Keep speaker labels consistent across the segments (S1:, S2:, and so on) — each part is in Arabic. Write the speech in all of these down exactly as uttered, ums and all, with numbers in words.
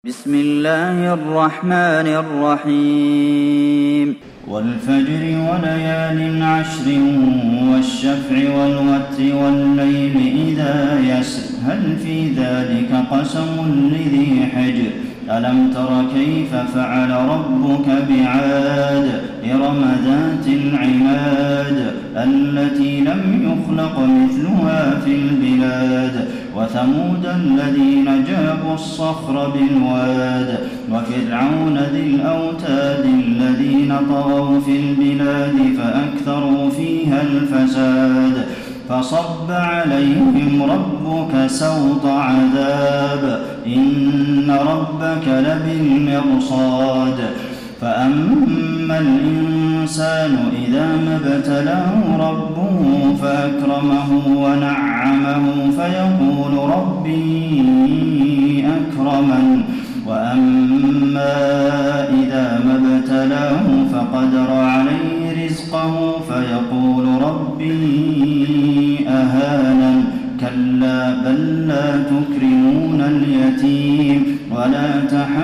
S1: بسم الله الرحمن الرحيم والفجر وليال عشر والشفع والوتر والليل إذا يسر هل في ذلك قسم لذي حجر ألم تر كيف فعل ربك بعاد إرم ذات العماد التي لم يخلق مثلها في البلاد وثمود الذين جابوا الصخر بالواد وفرعون ذي الأوتاد الذين طغوا في البلاد فأكثروا فيها الفساد فصب عليهم ربك سوط عذاب إن ربك لبالمرصاد فأما الإنسان إذا ما ابتلاه ربه فأكرمه ونعمه فيقول ربي أكرمن وأما إذا ما ابتلاه فقدر عليه رزقه فيقول ربي أهانن كلا بل لا تكرمون اليتيم ولا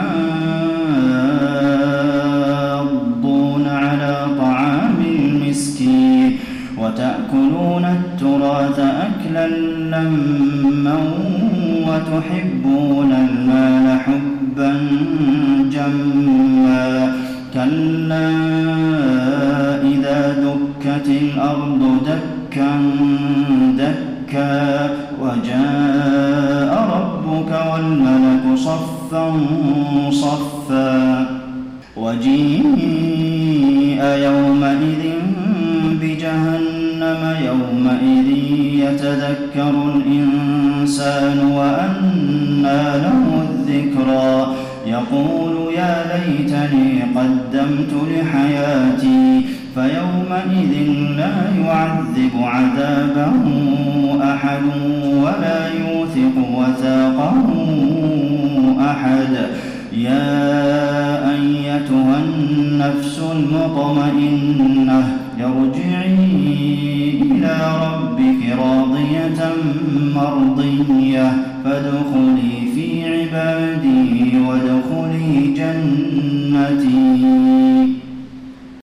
S1: تحاضون على طعام المسكين وتأكلون التراث أكلا لما وتحبون المال حبا جما كلا إذا دكت الأرض دكا دكا وجاء ربك والملك صفا صفا وجيء يومئذ بجهنم يومئذ يتذكر الإنسان وأنى له الذكرى يقول يا ليتني قدمت لحياتي فيومئذ لا يعذب عذابه أحد ولا يوثق وثاقه أحد يا أيتها النفس المطمئنة ارجعي إلى ربك راضية مرضية فادخلي في عبادي وادخلي جنتي.